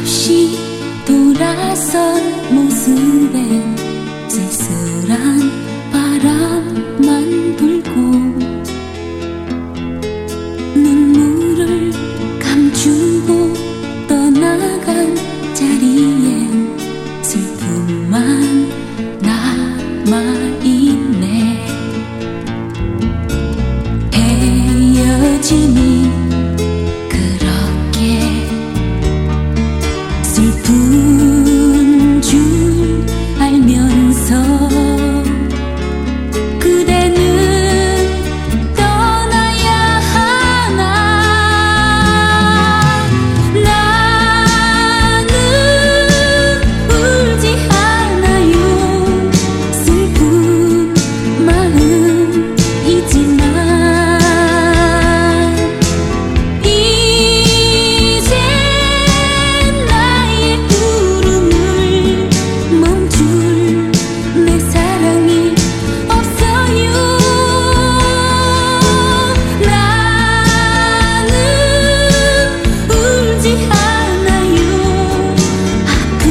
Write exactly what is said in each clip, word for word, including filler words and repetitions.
없이 돌아선 모습에 쓸쓸한 바람만 불고 눈물을 감추고 떠나간 자리엔 슬픔만 남아있네. 헤어짐이 그렇게 슬픈 줄 알면서 그대는 떠나야 하나. 나는 울지 않아요. 슬픈 마음이지만 이제 나의 울음을 멈출 내 사랑이 없어요. 나는 울지 않아요. 아픈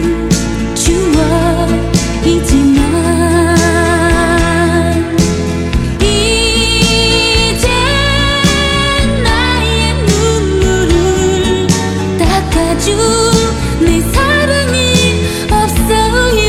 추억이지만 이제 나의 눈물을 닦아줄 내 사랑이 없어요.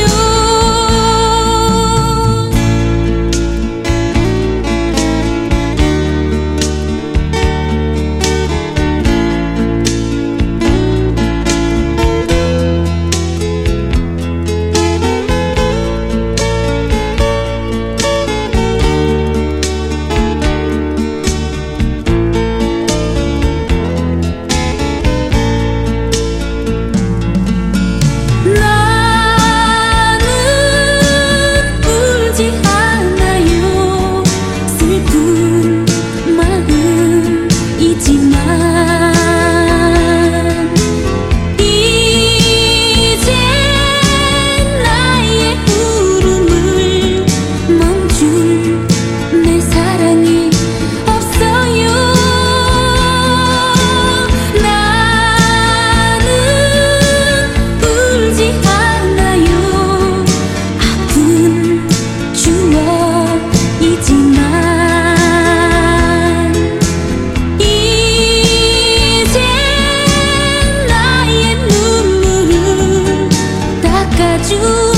나는 울지 않아요. 슬픈 마음이지만 이제 나의 울음을 멈출 내 사랑이 없어요. 나는 울지 않아요. 아픈 추억이지만 이제 나의 눈물을 닦아줄